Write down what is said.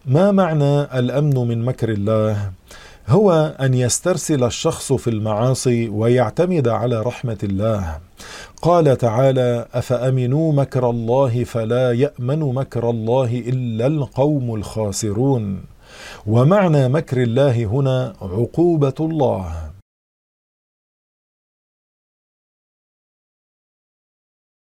ما معنى الأمن من مكر الله؟ هو أن يسترسل الشخص في المعاصي ويعتمد على رحمة الله. قال تعالى: أفأمنوا مكر الله فلا يأمن مكر الله إلا القوم الخاسرون. ومعنى مكر الله هنا عقوبة الله.